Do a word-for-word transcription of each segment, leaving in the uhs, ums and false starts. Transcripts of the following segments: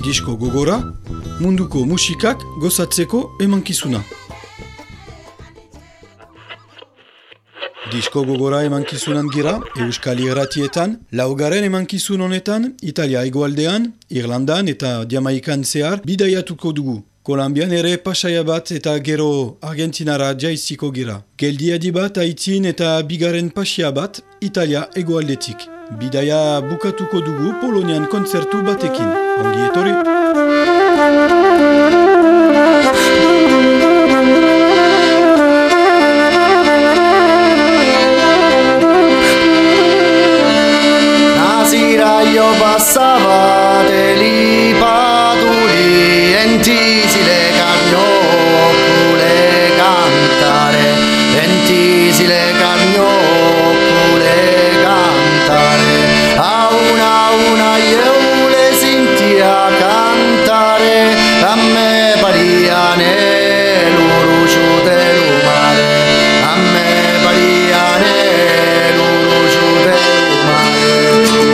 Disko gogora, munduko musikak gozatzeko emankizuna. Disko gogora emankizunan gira, Euskal Irratietan, laugarren emankizun honetan, Italia hegoaldean, Irlandan eta Jamaikan zehar bidaiatuko dugu. Kolombian ere pasaia bat eta gero Argentinara jaiziko gira. Geldiadi bat Haitin eta bigarren pasia bat Italia hegoaldetik. Bidaia bukatuko dugu Polonian kontzertu batekin. Ongi etorri! Io passava dei paduli entisi le carniocule cantare entisi le carniocule cantare a una a una io le sentia cantare a me pariane l'uruccio del mare a me pariane l'uruccio del mare.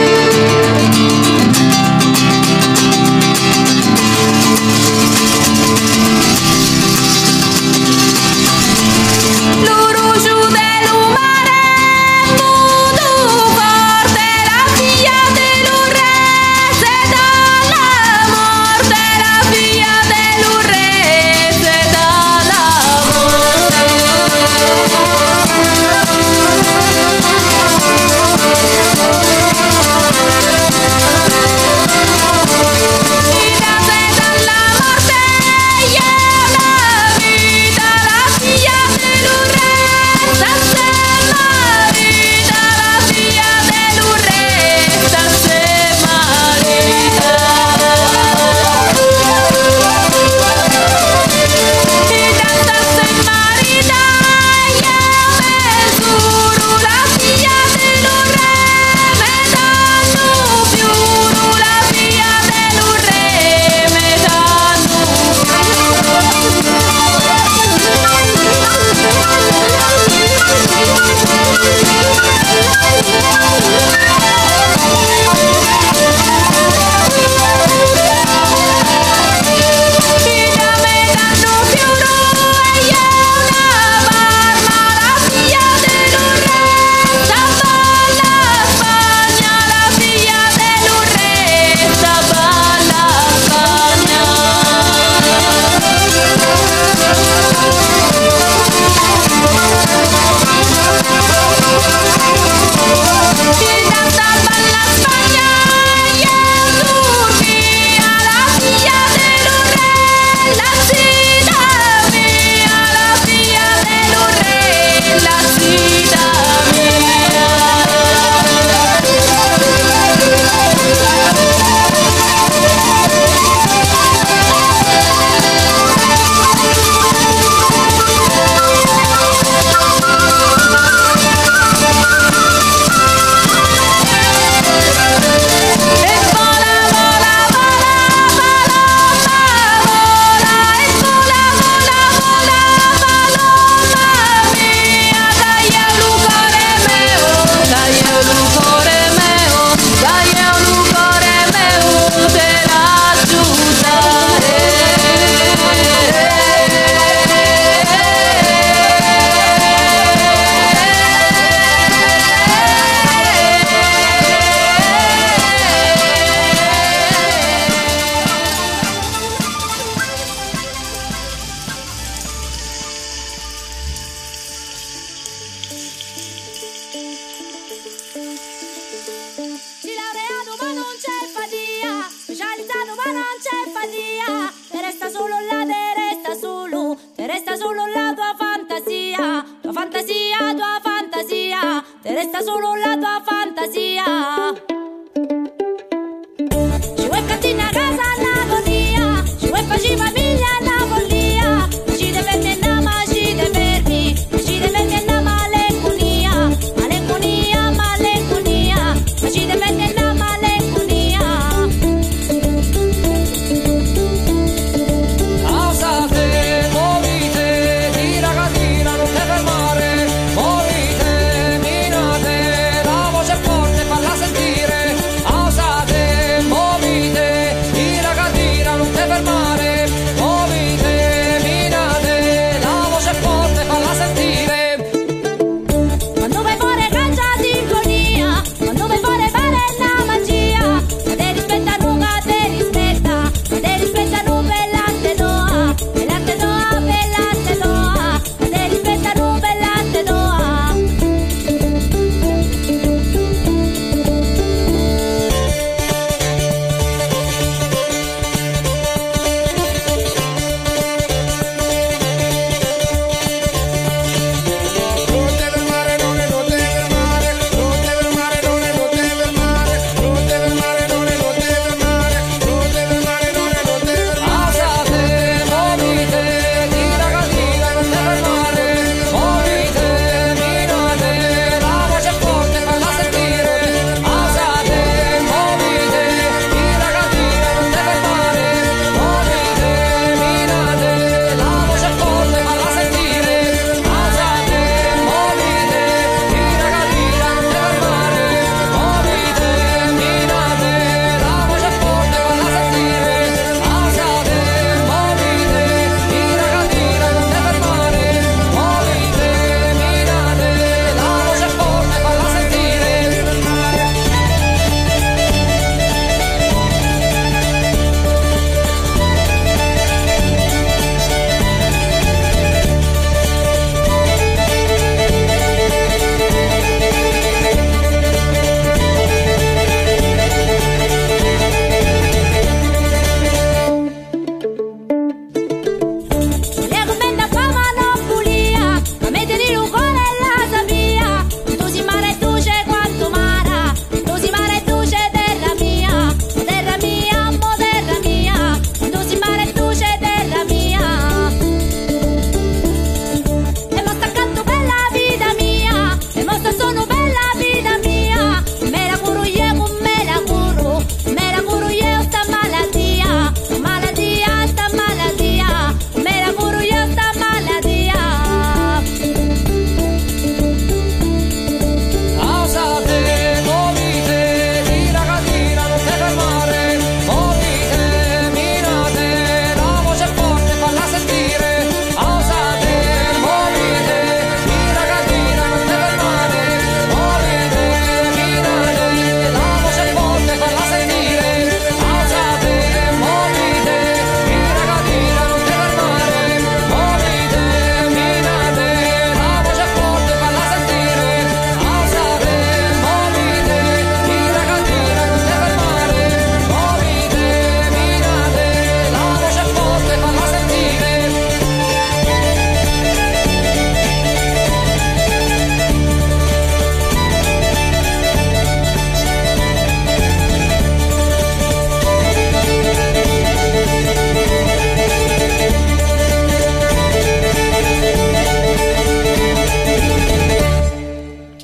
Morite, minate, la voce forte, falla sentire.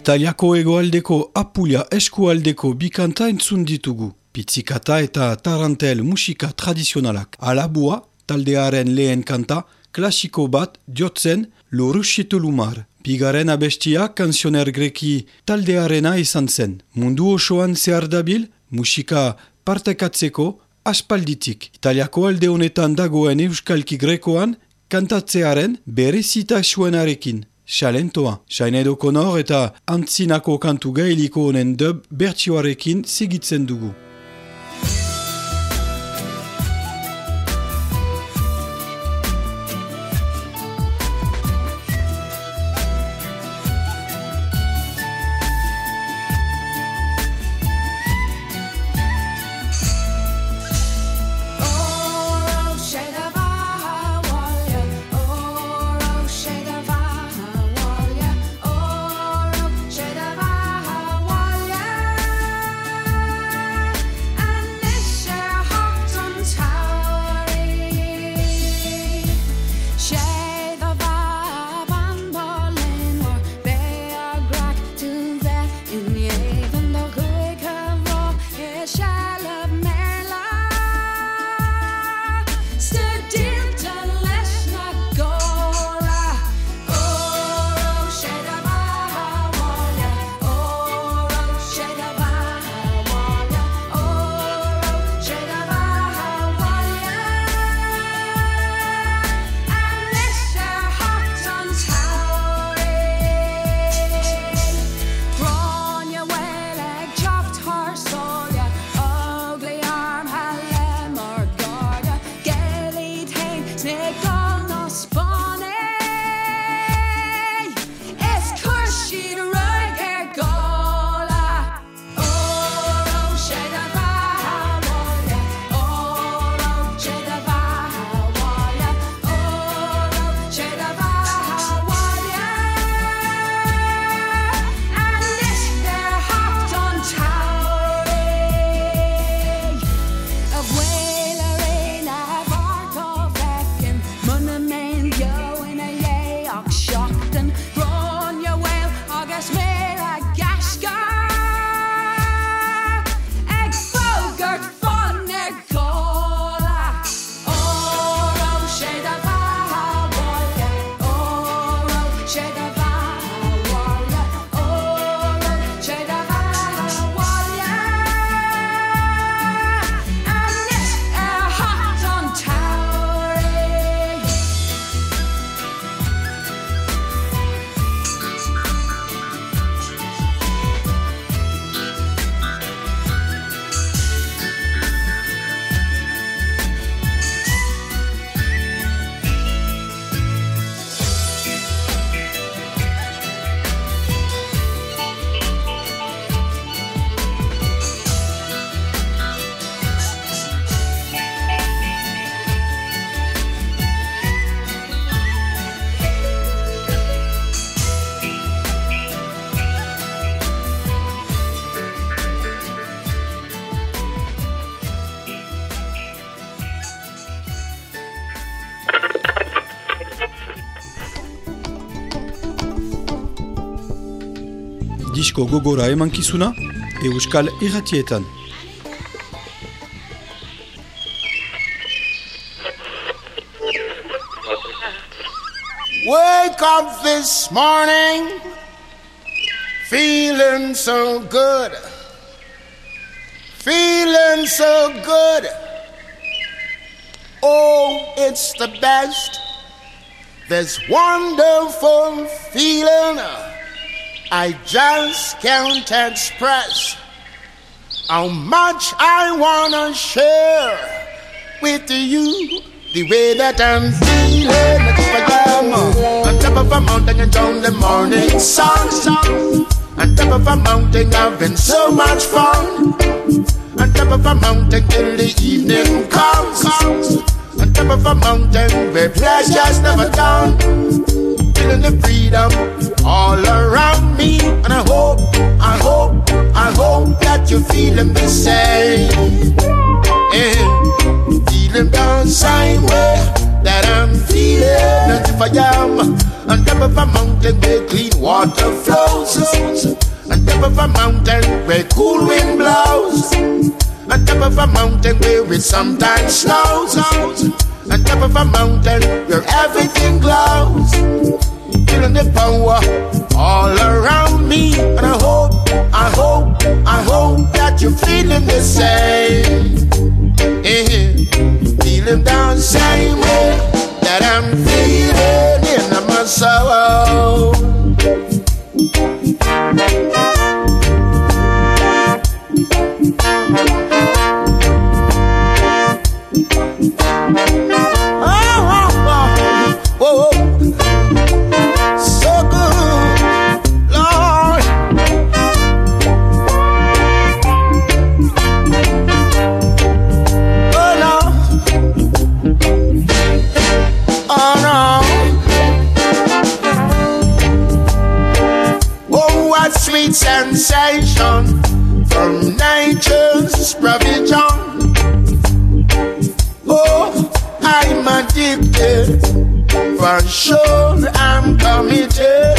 Italiako hegoaldeko Apulia eskualdeko bikanta entzun ditugu. Pizzicata eta tarantel musika tradizionalak. Alabua, taldearen lehen kanta, klasiko bat jotzen Loruxitu Lumar. Bigaren abestia kanzioner greki taldearena izan zen. Mundu osoan zehar dabil, musika partekatzeko aspalditik. Italiako alde honetan dagoen euskalki grekoan kantatzearen berezitasuenarekin. Xalentoa. Xainedo Konor eta antzinako kantu gailiko honen dub bertsioarekin segitzen dugu. Disko gogora emankizuna, Euskal Irratietan. Wake up this morning, feeling so good, feeling so good. Oh, it's the best, this wonderful feeling. I just can't express how much I wanna share with you the way that I'm feeling. Like I am on top of a mountain and down the morning sun. On top of a mountain having so much fun. On top of a mountain till the evening comes. On top of a mountain where pleasure's never done. Feeling the freedom all around me, and I hope, I hope, I hope that you're feeling the same. Yeah. Feeling the same way that I'm feeling. feeling as if I am on top of a mountain where clean water flows, on top of a mountain where cool wind blows, on top of a mountain where it sometimes snows, on top of a mountain where everything glows. Feeling the power all around me, and I hope, I hope, I hope that you're feeling the same. Yeah. Feeling the same way that I'm feeling in my soul. Sweet sensation from nature's provision. Oh, I'm addicted, for sure I'm committed,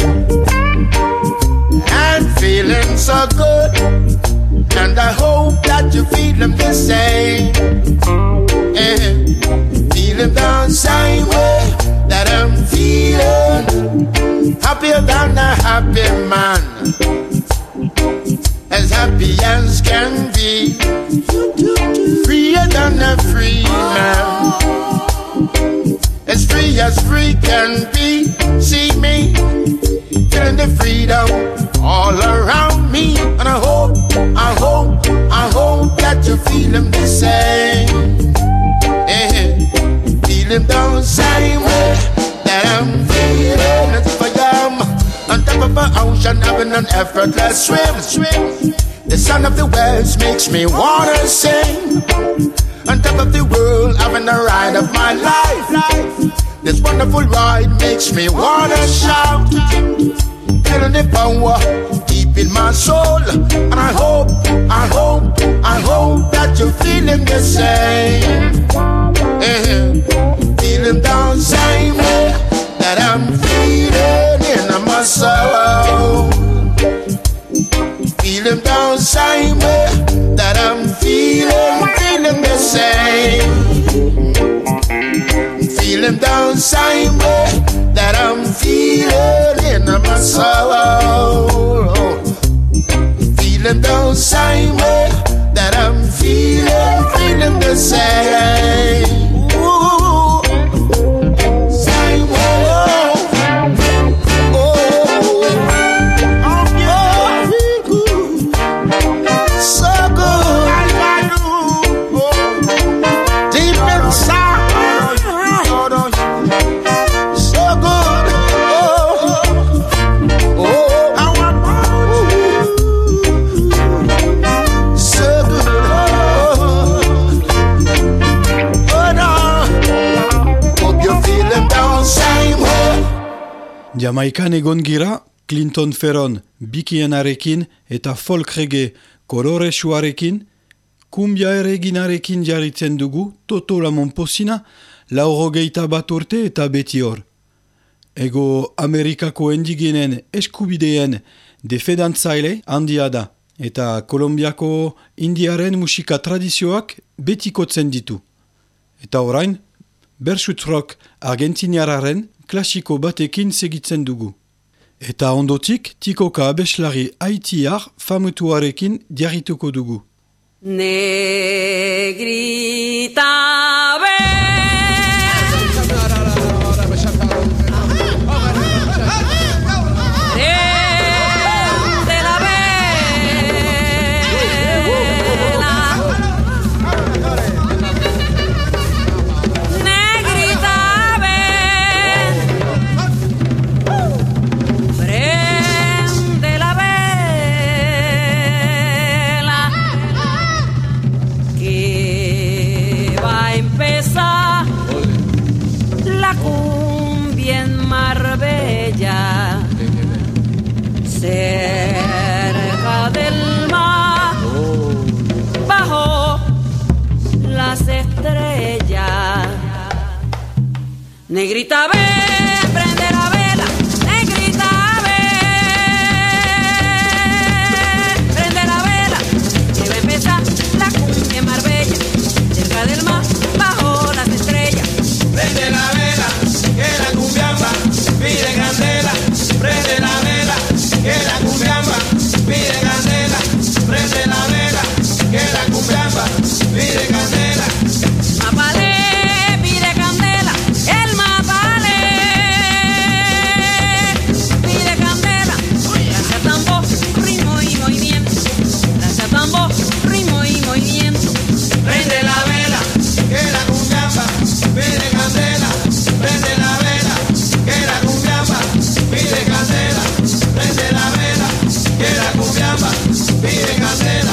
and feeling so good, and I hope that you feel the same. Yeah. Feeling the same way that I'm feeling, happier than a happy man, as happy as can be, freer than a free man, as free as free can be. See me, feeling the freedom all around me, and I hope, I hope, I hope that you're feeling the same. Yeah. Feeling the same way that I'm feeling as if I am on top of an ocean having an effortless swim. swim. The sound of the waves makes me wanna sing. On top of the world having a ride of my life. This wonderful ride makes me wanna shout. Feeling the power deep in my soul, and I hope, I hope, I hope that you're feeling the same. Yeah. Feeling the same way that I'm feeling in my soul. Feeling the same way that I'm feeling, feeling the same. Feeling the same way that I'm feeling in my soul. Feeling the same way that I'm feeling, feeling the same. Ooh. Same way. Jamaikan egon gira, Clinton Ferron bikienarekin eta folk reggae kolore suarekin, kumbia ereginarekin jarritzen dugu, Toto Lamon Posina, laurogeita bat urte eta beti hor. Ego Amerikako indigenen eskubideen defendantzaile handia da, eta Kolombiako indiaren musika tradizioak betikotzen ditu. Eta orain, Bersuit rock argentiniararen klasiko batekin segitzen dugu. Eta ondotik, tikoka abeslari haitiar famutuarekin diarrituko dugu. Negrita que va Negrita, ven, prende la vela. Negrita, ven, prende la vela. Que va a empezar la cumbia en Marbella, cerca del mar, bajo las estrellas. Prende la vela, que la cumbiamba pide candela. Prende la vela, que la cumbiamba pide candela. Prende la vela, que la cumbiamba pide candela. Mapalé pide candela, el mapalé pide candela. Gracias a tambor, ritmo y movimiento. Gracias a tambor, ritmo y movimiento. Prende la vela, que la cumbiamba pide candela. Prende la vela, que la cumbiamba pide candela. Prende la vela, que la cumbiamba pide candela.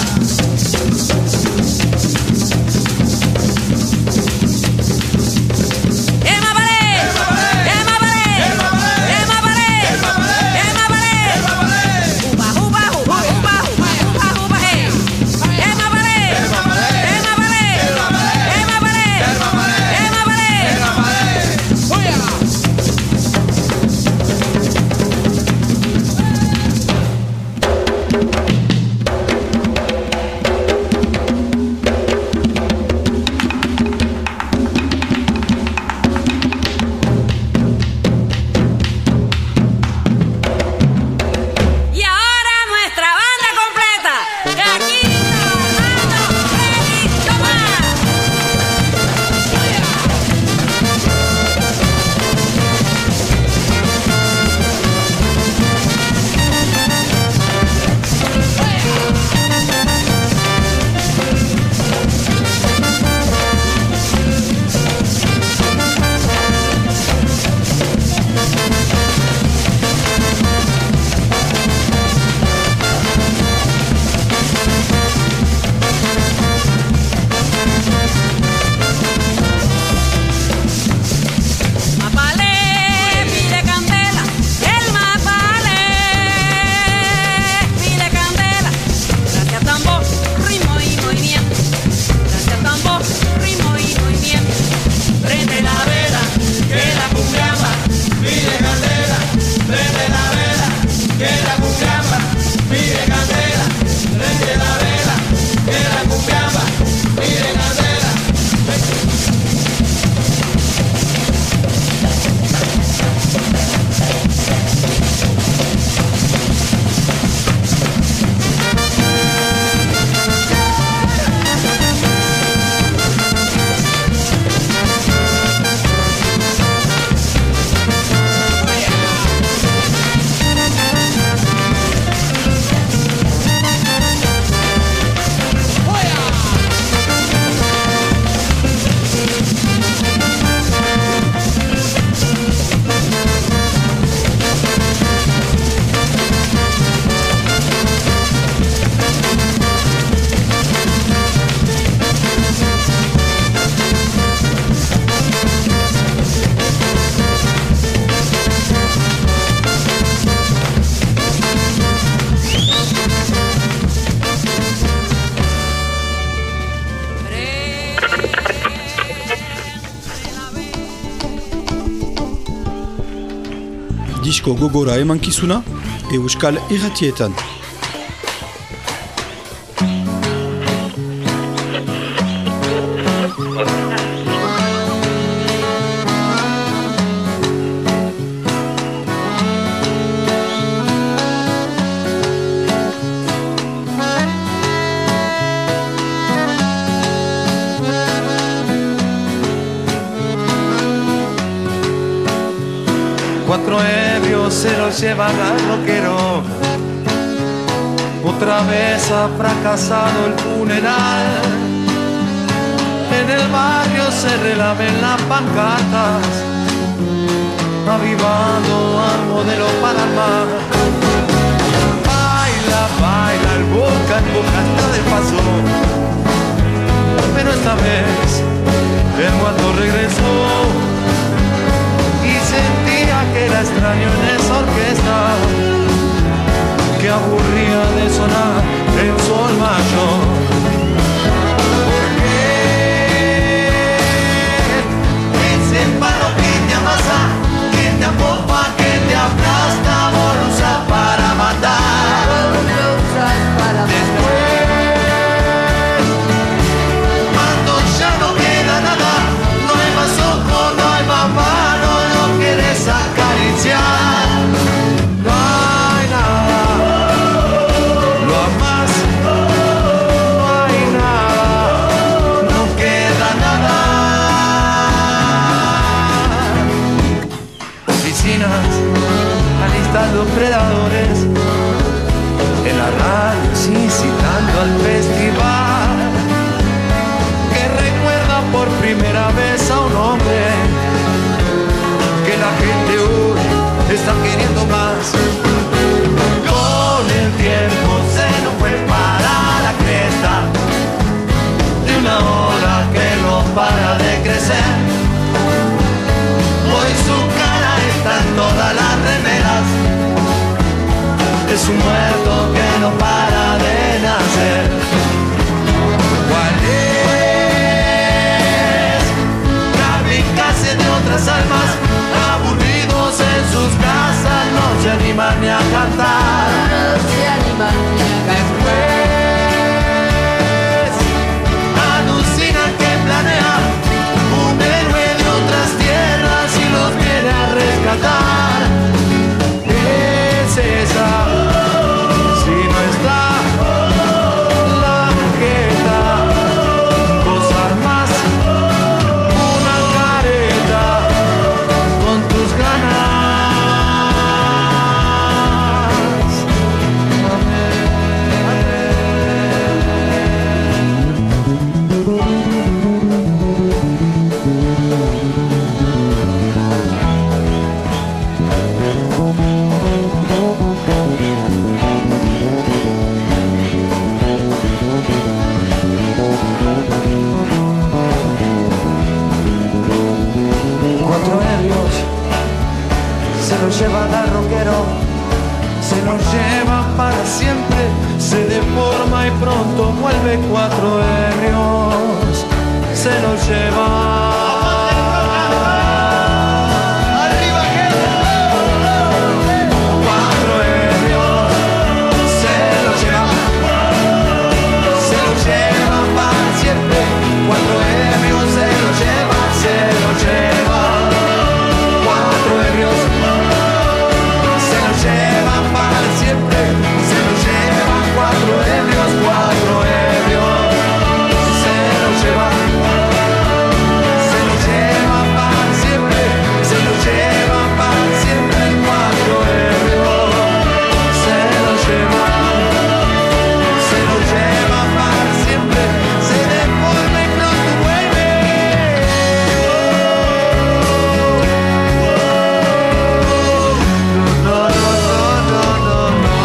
Disko gogora emankizuna Euskal Irratietan. Cuatro ebrios se los llevan al roquero. Otra vez ha fracasado el funeral. En el barrio se relamen las pancartas, avivando al modelo para el mar. Baila, baila, el boca en boca está de paso. Pero esta vez el muerto regresó y sentía que era extraño en esa orquesta que aburría de sonar en sol mayor. ¿Por qué? Ese palo que llamas rockero se lo lleva para siempre, se deforma y pronto vuelve cuatro ebrios, se lo lleva. Cuatro ebrios se lo lleva, se lo lleva. Cuatro ebrios se lo llevan para siempre, se lo llevan. Cuatro ebrios, cuatro ebrios se lo llevan, se lo llevan para siempre, se lo llevan para siempre. Cuatro ebrios se lo llevan, se lo llevan para siempre, se deforma y pronto vuelve. No, no, no, no, no, no.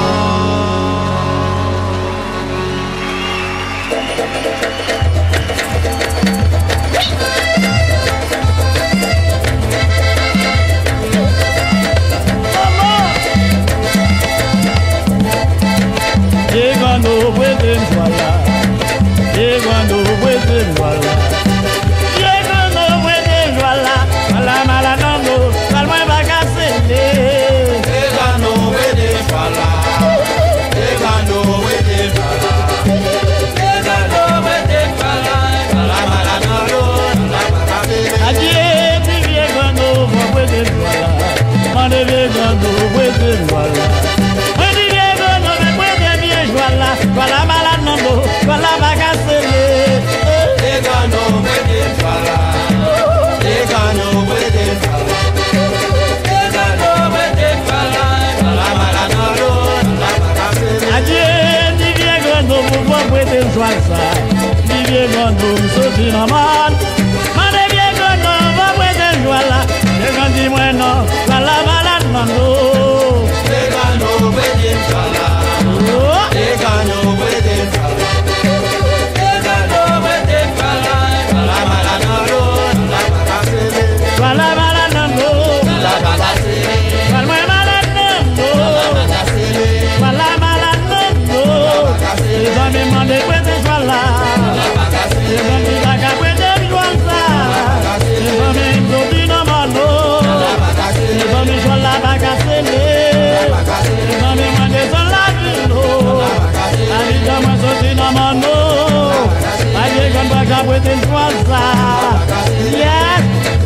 Llegando puede enjuagar, llegando puede enjuagar, llegando puede enjuagar, mala mala nando, salvo en vacaciones. Llegando puede enjuagar, llegando puede enjuagar, llegando puede enjuagar, mala mala nando, Allí llegando puede enjuagar, mande llegando puede enjuagar, mande llegando me puede bien enjuagar, mala mala nando, mala vacaciones. llegando puede enjuagar, llegando puede enjuagar, llegando puede enjuagar, mala mala nando, Allí llegando puede enjuagar, llegando soy una man, mande llegando puede enjuagar, llegando bueno, mala mala nando. llegando puede enjuagar, llegando puede enjuagar, llegando puede enjuagar, mala mala nando, Mala mala nando, la bagacere, mala mala nando, mala mala nando. Les amis mandé puede enjuagar, les amis vaca puede enjuagar, les amis copino mano, les amis sur la bagacere, les amis mandé sur la vino, avec moi copino mano, avec un vaca puede enjuagar. Yes.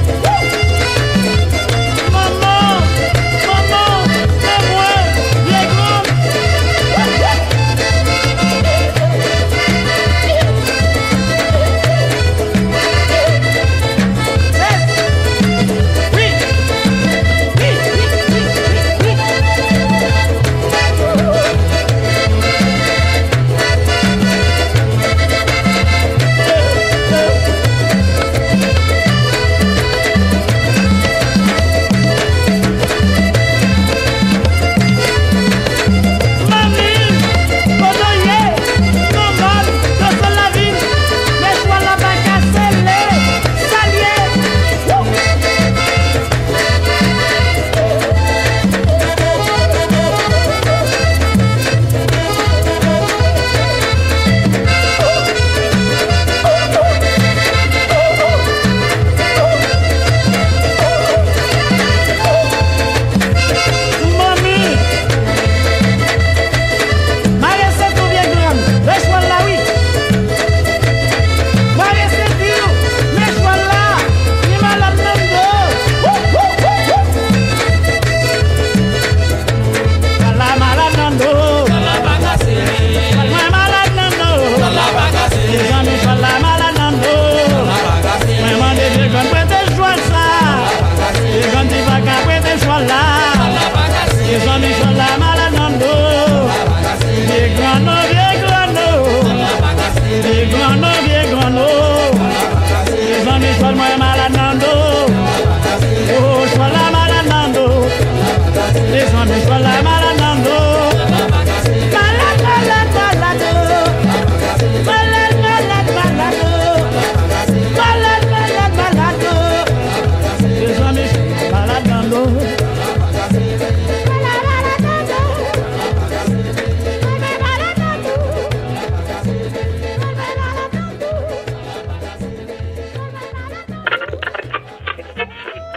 Maman, maman, c'est moi, les grands. Oui, oui, oui, oui, Malade, malade,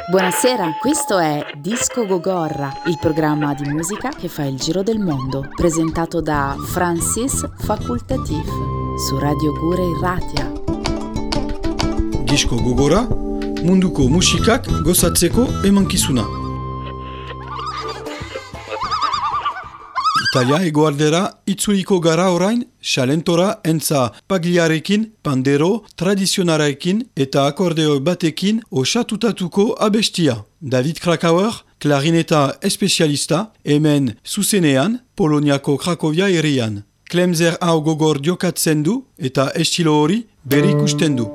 Buonasera, questo è Disco Gogorra, il programma di musica che fa il giro del mondo, presentato da Francis Facultatif su Radio Gure Irratia. Disco Gogorra, munduko musikak gozatzeko emankizuna. Italia hegoaldera itzuliko gara orain, xalentora entza pagliarekin, pandero, tradizionarekin eta akordeo batekin osatutatuko abestia. David Krakauer, klarineta espezialista, hemen zuzenean, Poloniako Krakovia herrian. Klemzer hau gogor diokatzen du eta estilo hori berri ikusten du.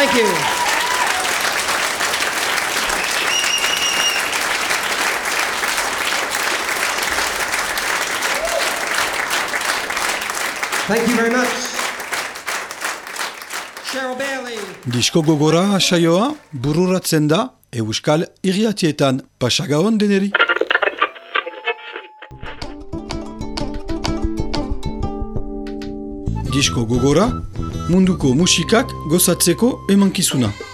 Thank you. Thank you very much. Cheryl Bailey. Disko gogora saioa bururatzen da Euskal Irratietan. Pasagaon deneri. Disko gogora munduko musikak gozatzeko emankizuna.